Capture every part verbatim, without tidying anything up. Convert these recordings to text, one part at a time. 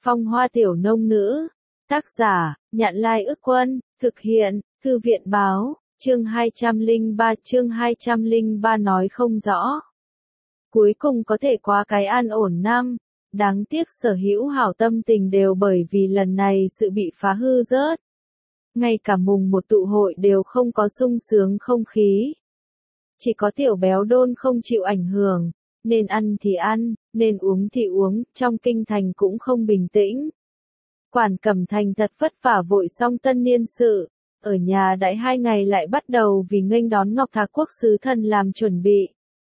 Phong hoa tiểu nông nữ. Tác giả, Nhạn Lai Ức Quân, thực hiện, Thư viện Báo, chương hai trăm lẻ ba chương hai trăm lẻ ba nói không rõ. Cuối cùng có thể qua cái an ổn năm, đáng tiếc sở hữu hảo tâm tình đều bởi vì lần này sự bị phá hư rớt. Ngay cả mùng một tụ hội đều không có sung sướng không khí. Chỉ có tiểu béo đôn không chịu ảnh hưởng, nên ăn thì ăn, nên uống thì uống, trong kinh thành cũng không bình tĩnh. Quản Cẩm Thành thật vất vả vội xong tân niên sự, ở nhà đãi hai ngày lại bắt đầu vì nghênh đón Ngọc Thạc quốc sứ thần làm chuẩn bị.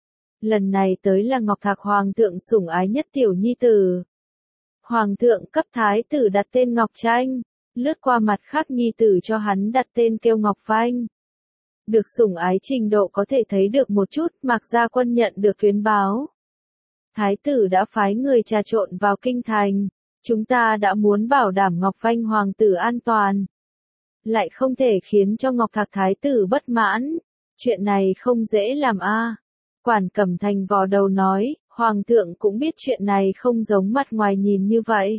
Lần này tới là Ngọc Thạc hoàng thượng sủng ái nhất tiểu nhi tử. Hoàng thượng cấp thái tử đặt tên Ngọc Tranh, lướt qua mặt khác nhi tử cho hắn đặt tên kêu Ngọc Phanh. Được sủng ái trình độ có thể thấy được một chút, Mạc Gia Quân nhận được tuyến báo. Thái tử đã phái người trà trộn vào kinh thành, chúng ta đã muốn bảo đảm Ngọc Phanh hoàng tử an toàn. Lại không thể khiến cho Ngọc Thạc thái tử bất mãn, chuyện này không dễ làm a. À. Quản Cẩm Thành vò đầu nói, hoàng thượng cũng biết chuyện này không giống mặt ngoài nhìn như vậy.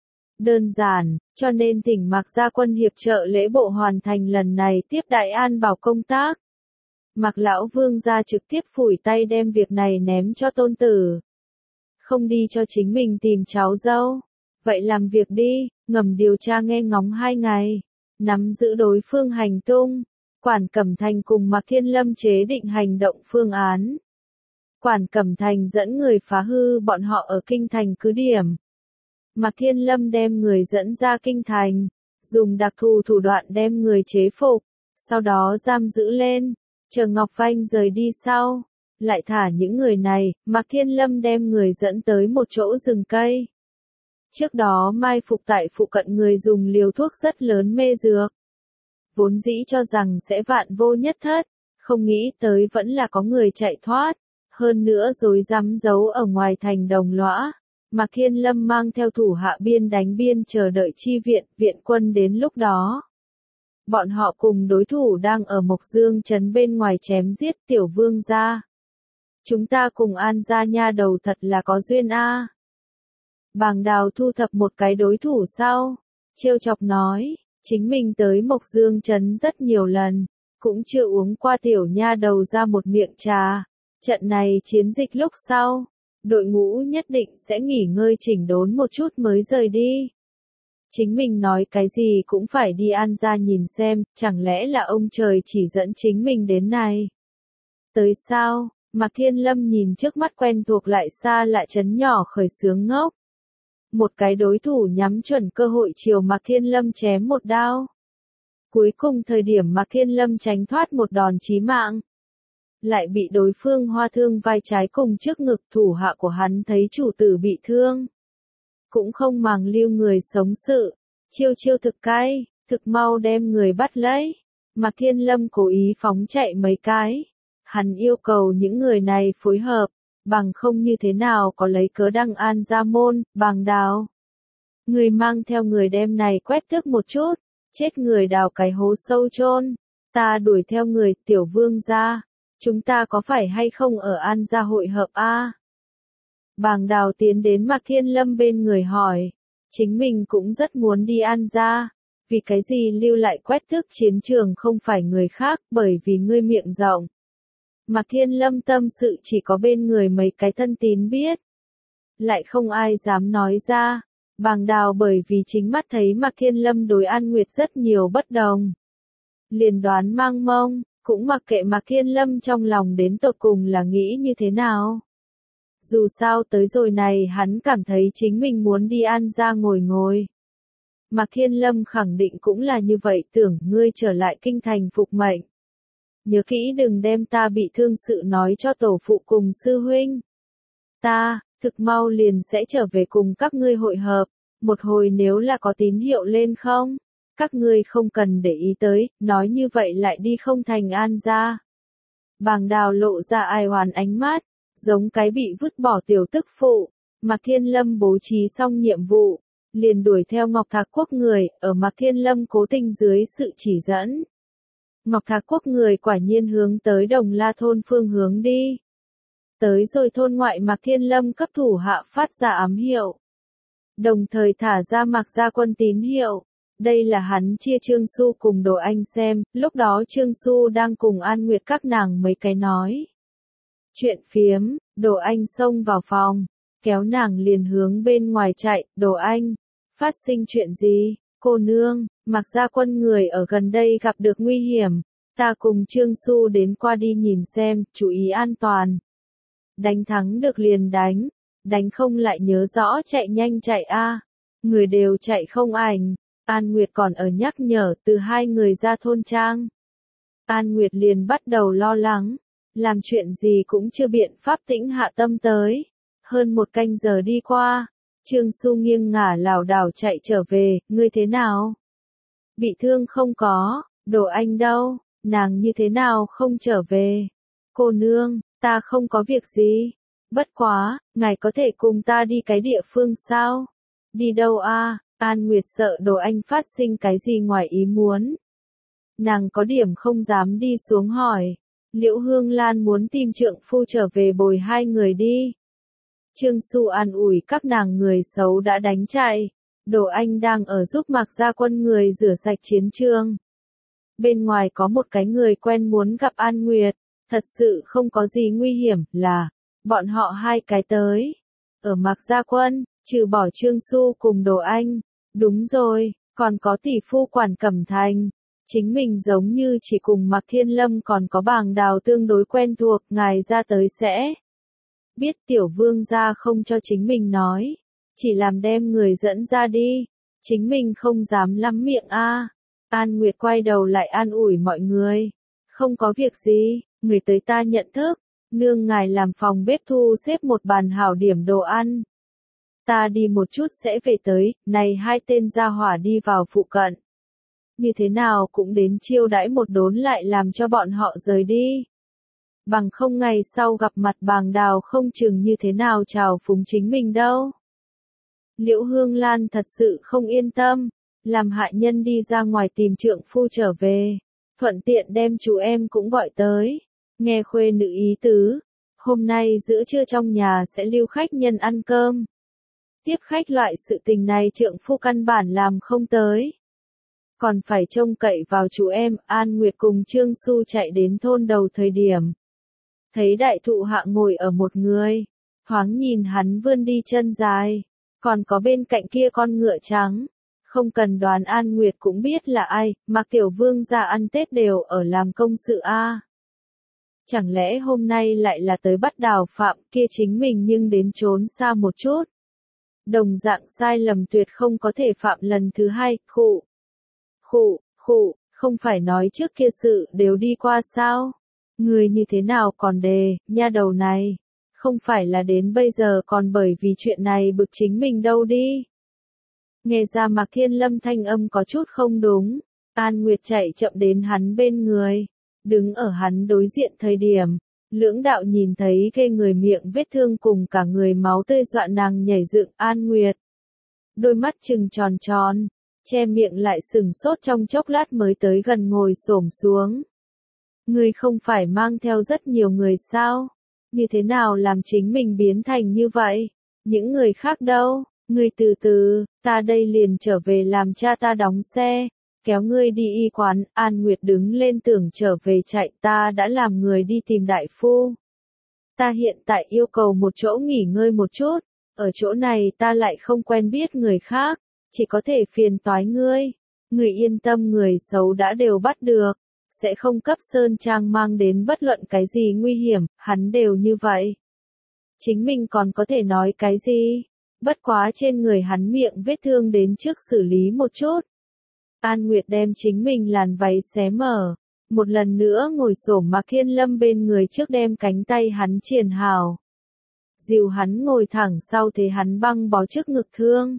Đơn giản, cho nên thỉnh Mạc Gia Quân hiệp trợ lễ bộ hoàn thành lần này tiếp đại an bảo công tác. Mạc lão vương gia trực tiếp phủi tay đem việc này ném cho tôn tử. Không đi cho chính mình tìm cháu dâu. Vậy làm việc đi, ngầm điều tra nghe ngóng hai ngày. Nắm giữ đối phương hành tung. Quản Cẩm Thành cùng Mạc Thiên Lâm chế định hành động phương án. Quản Cẩm Thành dẫn người phá hư bọn họ ở kinh thành cứ điểm. Mạc Thiên Lâm đem người dẫn ra kinh thành, dùng đặc thù thủ đoạn đem người chế phục, sau đó giam giữ lên, chờ Ngọc Phanh rời đi sau, lại thả những người này. Mạc Thiên Lâm đem người dẫn tới một chỗ rừng cây. Trước đó mai phục tại phụ cận người dùng liều thuốc rất lớn mê dược. Vốn dĩ cho rằng sẽ vạn vô nhất thất, không nghĩ tới vẫn là có người chạy thoát, hơn nữa rồi dám giấu ở ngoài thành Đồng Lõa. Mạc Thiên Lâm mang theo thủ hạ biên đánh biên chờ đợi chi viện, viện quân đến lúc đó. Bọn họ cùng đối thủ đang ở Mộc Dương trấn bên ngoài chém giết tiểu vương gia. Chúng ta cùng An gia nha đầu thật là có duyên a. À. Bàng Đào thu thập một cái đối thủ sau, trêu chọc nói, chính mình tới Mộc Dương trấn rất nhiều lần, cũng chưa uống qua tiểu nha đầu ra một miệng trà. Trận này chiến dịch lúc sau, đội ngũ nhất định sẽ nghỉ ngơi chỉnh đốn một chút mới rời đi. Chính mình nói cái gì cũng phải đi An gia nhìn xem, chẳng lẽ là ông trời chỉ dẫn chính mình đến này. Tới sao, Mạc Thiên Lâm nhìn trước mắt quen thuộc lại xa lạ trấn nhỏ khởi sướng ngốc. Một cái đối thủ nhắm chuẩn cơ hội chiều Mạc Thiên Lâm chém một đao. Cuối cùng thời điểm Mạc Thiên Lâm tránh thoát một đòn chí mạng. Lại bị đối phương hoa thương vai trái cùng trước ngực. Thủ hạ của hắn thấy chủ tử bị thương, cũng không màng lưu người sống sự, chiêu chiêu thực cay, thực mau đem người bắt lấy. Mạc Thiên Lâm cố ý phóng chạy mấy cái. Hắn yêu cầu những người này phối hợp, bằng không như thế nào có lấy cớ đăng An gia môn. Bàng Đào, người mang theo người đem này quét tước một chút, chết người đào cái hố sâu chôn. Ta đuổi theo người. Tiểu vương gia, chúng ta có phải hay không ở An gia hội hợp a? À? Bàng Đào tiến đến Mạc Thiên Lâm bên người hỏi, chính mình cũng rất muốn đi An gia, vì cái gì lưu lại quét tước chiến trường không phải người khác, bởi vì ngươi miệng rộng. Mạc Thiên Lâm tâm sự chỉ có bên người mấy cái thân tín biết, lại không ai dám nói ra. Bàng Đào bởi vì chính mắt thấy Mạc Thiên Lâm đối An Nguyệt rất nhiều bất đồng, liền đoán mang mông, cũng mặc kệ Mạc Thiên Lâm trong lòng đến tột cùng là nghĩ như thế nào. Dù sao tới rồi này hắn cảm thấy chính mình muốn đi An gia ngồi ngồi. Mạc Thiên Lâm khẳng định cũng là như vậy, tưởng ngươi trở lại kinh thành phục mệnh. Nhớ kỹ đừng đem ta bị thương sự nói cho tổ phụ cùng sư huynh. Ta, thực mau liền sẽ trở về cùng các ngươi hội hợp, một hồi nếu là có tín hiệu lên không, các ngươi không cần để ý tới, nói như vậy lại đi không thành An gia. Bàng Đào lộ ra ai oán ánh mắt, giống cái bị vứt bỏ tiểu tức phụ. Mạc Thiên Lâm bố trí xong nhiệm vụ, liền đuổi theo Ngọc Thạc quốc người, ở Mạc Thiên Lâm cố tình dưới sự chỉ dẫn. Ngọc Thạc quốc người quả nhiên hướng tới Đồng La thôn phương hướng đi. Tới rồi thôn ngoại Mạc Thiên Lâm cấp thủ hạ phát ra ám hiệu. đồng thời thả ra Mạc Gia Quân tín hiệu. Đây là hắn chia Trương Xu cùng Đồ Anh xem, lúc đó Trương Xu đang cùng An Nguyệt các nàng mấy cái nói chuyện phiếm, Đồ Anh xông vào phòng, kéo nàng liền hướng bên ngoài chạy, Đồ Anh, phát sinh chuyện gì, cô nương, Mạc Gia Quân người ở gần đây gặp được nguy hiểm, ta cùng Trương Xu đến qua đi nhìn xem, chú ý an toàn. Đánh thắng được liền đánh, đánh không lại nhớ rõ chạy nhanh chạy a, người đều chạy không ảnh. An Nguyệt còn ở nhắc nhở từ hai người ra thôn trang. An Nguyệt liền bắt đầu lo lắng, làm chuyện gì cũng chưa biện pháp tĩnh hạ tâm tới. Hơn một canh giờ đi qua, Trương Xu nghiêng ngả lảo đảo chạy trở về, ngươi thế nào? Bị thương không có, Đồ Anh đâu, nàng như thế nào không trở về? Cô nương, ta không có việc gì. Bất quá, ngài có thể cùng ta đi cái địa phương sao? Đi đâu a? An Nguyệt sợ Đồ Anh phát sinh cái gì ngoài ý muốn. Nàng có điểm không dám đi xuống hỏi. Liễu Hương Lan muốn tìm trượng phu trở về bồi hai người đi. Trương Xu an ủi các nàng người xấu đã đánh chạy. Đồ Anh đang ở giúp Mạc Gia Quân người rửa sạch chiến trường. Bên ngoài có một cái người quen muốn gặp An Nguyệt. Thật sự không có gì nguy hiểm là bọn họ hai cái tới. Ở Mạc Gia Quân, trừ bỏ Trương Xu cùng Đồ Anh. Đúng rồi, còn có tỷ phu Quản Cẩm Thành. Chính mình giống như chỉ cùng Mạc Thiên Lâm còn có Bàng Đào tương đối quen thuộc, ngài ra tới sẽ biết tiểu vương gia không cho chính mình nói, chỉ làm đem người dẫn ra đi, chính mình không dám lắm miệng a. An Nguyệt quay đầu lại an ủi mọi người, không có việc gì, người tới ta nhận thức, nương ngài làm phòng bếp thu xếp một bàn hảo điểm đồ ăn. Ta đi một chút sẽ về tới, này hai tên gia hỏa đi vào phụ cận. Như thế nào cũng đến chiêu đãi một đốn lại làm cho bọn họ rời đi. Bằng không ngày sau gặp mặt Bàng Đào không chừng như thế nào chào phúng chính mình đâu. Liễu Hương Lan thật sự không yên tâm, làm hại nhân đi ra ngoài tìm trượng phu trở về, thuận tiện đem chú em cũng gọi tới, nghe khuê nữ ý tứ, hôm nay giữa trưa trong nhà sẽ lưu khách nhân ăn cơm. Tiếp khách loại sự tình này trượng phu căn bản làm không tới. Còn phải trông cậy vào chú em, An Nguyệt cùng Trương Xu chạy đến thôn đầu thời điểm. Thấy đại thụ hạ ngồi ở một người, thoáng nhìn hắn vươn đi chân dài, còn có bên cạnh kia con ngựa trắng. Không cần đoán An Nguyệt cũng biết là ai, Mạc Tiểu Vương ra ăn Tết đều ở làm công sự a. Chẳng lẽ hôm nay lại là tới bắt Đào Phạm kia chính mình nhưng đến trốn xa một chút. Đồng dạng sai lầm tuyệt không có thể phạm lần thứ hai, khụ. Khụ, khụ, không phải nói trước kia sự đều đi qua sao? Người như thế nào còn đề, nha đầu này. Không phải là đến bây giờ còn bởi vì chuyện này bực chính mình đâu đi. Nghe ra Mạc Thiên Lâm thanh âm có chút không đúng. An Nguyệt chạy chậm đến hắn bên người. Đứng ở hắn đối diện thời điểm. Lưỡng đạo nhìn thấy ghê người miệng vết thương cùng cả người máu tươi dọa nàng nhảy dựng. An Nguyệt. Đôi mắt trừng tròn tròn. Che miệng lại sừng sốt trong chốc lát mới tới gần ngồi xổm xuống. Ngươi không phải mang theo rất nhiều người sao? Như thế nào làm chính mình biến thành như vậy? Những người khác đâu? Ngươi từ từ, ta đây liền trở về làm cha ta đóng xe. Kéo ngươi đi y quán, An Nguyệt đứng lên tưởng trở về chạy, ta đã làm người đi tìm đại phu. Ta hiện tại yêu cầu một chỗ nghỉ ngơi một chút, ở chỗ này ta lại không quen biết người khác, chỉ có thể phiền toái ngươi. Người yên tâm người xấu đã đều bắt được, sẽ không cấp Sơn Trang mang đến bất luận cái gì nguy hiểm, hắn đều như vậy. Chính mình còn có thể nói cái gì? Bất quá trên người hắn miệng vết thương đến trước xử lý một chút. An Nguyệt đem chính mình làn váy xé mở, một lần nữa ngồi xổm Mạc Thiên Lâm bên người trước đem cánh tay hắn triền hào. Dìu hắn ngồi thẳng sau thế hắn băng bó trước ngực thương.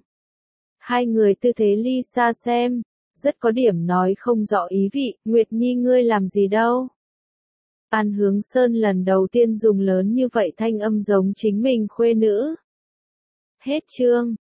Hai người tư thế ly xa xem, rất có điểm nói không rõ ý vị, Nguyệt Nhi ngươi làm gì đâu. An Hướng Sơn lần đầu tiên dùng lớn như vậy thanh âm giống chính mình khuê nữ. Hết chương.